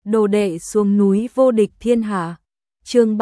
Đồ đệ xuống núi vô địch thiên hạ. Chương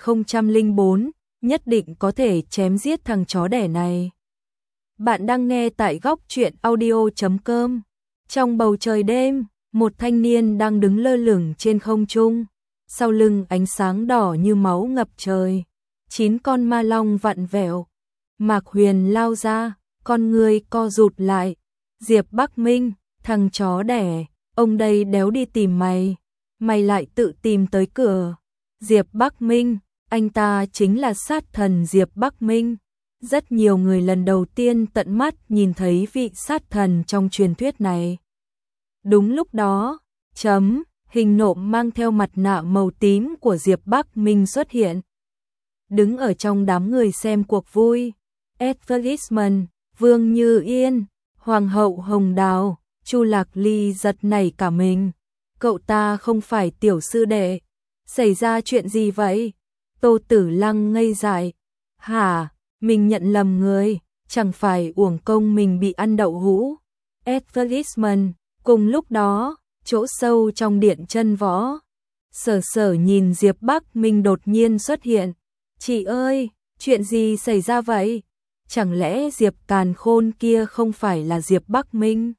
3004, nhất định có thể chém giết thằng chó đẻ này. Bạn đang nghe tại góc truyện audio.com. Trong bầu trời đêm, một thanh niên đang đứng lơ lửng trên không trung, sau lưng ánh sáng đỏ như máu ngập trời. 9 con ma long vặn vẹo. Mạc Huyền lao ra, con người co rụt lại. Diệp Bắc Minh, thằng chó đẻ, ông đây đéo đi tìm mày, mày lại tự tìm tới cửa. Diệp Bắc Minh, anh ta chính là sát thần Diệp Bắc Minh. Rất nhiều người lần đầu tiên tận mắt nhìn thấy vị sát thần trong truyền thuyết này. Đúng lúc đó, hình nộm mang theo mặt nạ màu tím của Diệp Bắc Minh xuất hiện. Đứng ở trong đám người xem cuộc vui, Advertisement, Vương Như Yên, Hoàng hậu Hồng Đào, Chu Lạc Ly giật nảy cả mình. Cậu ta không phải tiểu sư đệ. Xảy ra chuyện gì vậy? Tô Tử Lăng ngây dại. Hả? Mình nhận lầm người, chẳng phải uổng công mình bị ăn đậu hũ. Advertisement. Cùng lúc đó, chỗ sâu trong điện chân võ, Sở Sở nhìn Diệp Bắc Minh đột nhiên xuất hiện. Chị ơi, chuyện gì xảy ra vậy? Chẳng lẽ Diệp Càn Khôn kia không phải là Diệp Bắc Minh?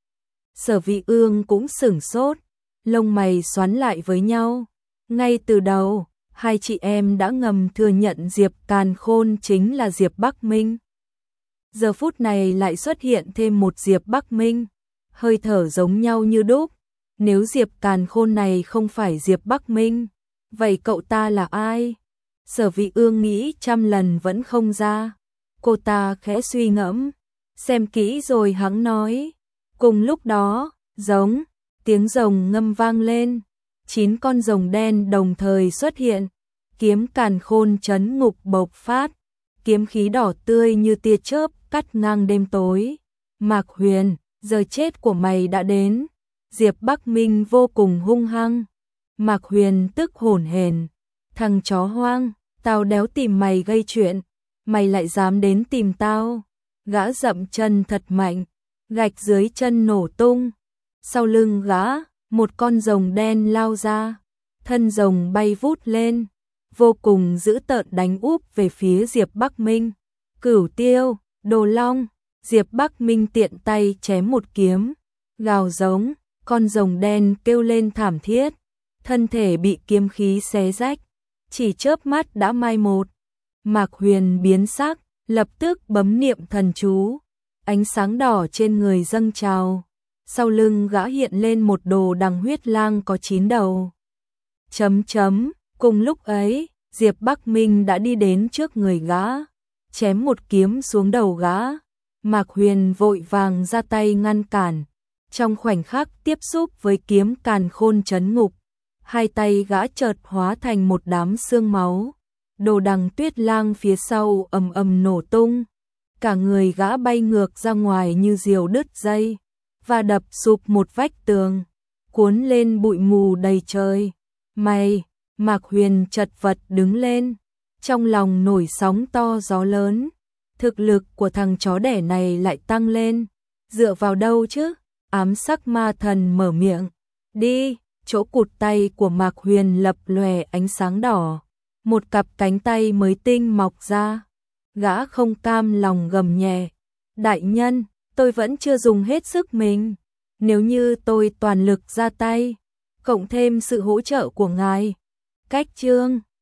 Sở Vị Ương cũng sửng sốt, lông mày xoắn lại với nhau. Ngay từ đầu, hai chị em đã ngầm thừa nhận Diệp Càn Khôn chính là Diệp Bắc Minh. Giờ phút này lại xuất hiện thêm một Diệp Bắc Minh, hơi thở giống nhau như đúc. Nếu Diệp Càn Khôn này không phải Diệp Bắc Minh, vậy cậu ta là ai? Sở Vị Ương nghĩ trăm lần vẫn không ra. Cô ta khẽ suy ngẫm, xem kỹ rồi hắng nói. Cùng lúc đó, tiếng rồng ngâm vang lên. 9 con rồng đen đồng thời xuất hiện. Kiếm Càn Khôn chấn ngục bộc phát. Kiếm khí đỏ tươi như tia chớp cắt ngang đêm tối. Mạc Huyền, giờ chết của mày đã đến. Diệp Bắc Minh vô cùng hung hăng. Mạc Huyền tức hổn hển. Thằng chó hoang, tao đéo tìm mày gây chuyện, mày lại dám đến tìm tao. Gã dậm chân thật mạnh, gạch dưới chân nổ tung. Sau lưng gã, một con rồng đen lao ra, thân rồng bay vút lên, vô cùng dữ tợn đánh úp về phía Diệp Bắc Minh. Cửu Tiêu, Đồ Long. Diệp Bắc Minh tiện tay chém một kiếm, gào giống, con rồng đen kêu lên thảm thiết, thân thể bị kiếm khí xé rách, chỉ chớp mắt đã mai một. Mạc Huyền biến sắc, lập tức bấm niệm thần chú, ánh sáng đỏ trên người dâng trào, sau lưng gã hiện lên một đồ đằng huyết lang có 9 đầu. Cùng lúc ấy, Diệp Bắc Minh đã đi đến trước người gã, chém một kiếm xuống đầu gã. Mạc Huyền vội vàng ra tay ngăn cản, trong khoảnh khắc tiếp xúc với kiếm Càn Khôn chấn ngục, hai tay gã chợt hóa thành một đám xương máu. Đồ đằng tuyết lang phía sau ầm ầm nổ tung, cả người gã bay ngược ra ngoài như diều đứt dây, và đập sụp một vách tường, cuốn lên bụi mù đầy trời. Mạc Huyền chật vật đứng lên, trong lòng nổi sóng to gió lớn. Thực lực của thằng chó đẻ này lại tăng lên, dựa vào đâu chứ? Ám sắc ma thần mở miệng. Đi. Chỗ cụt tay của Mạc Huyền lập lòe ánh sáng đỏ, một cặp cánh tay mới tinh mọc ra. Gã không cam lòng gầm nhẹ. Đại nhân, tôi vẫn chưa dùng hết sức mình. Nếu như tôi toàn lực ra tay, cộng thêm sự hỗ trợ của ngài, cách chương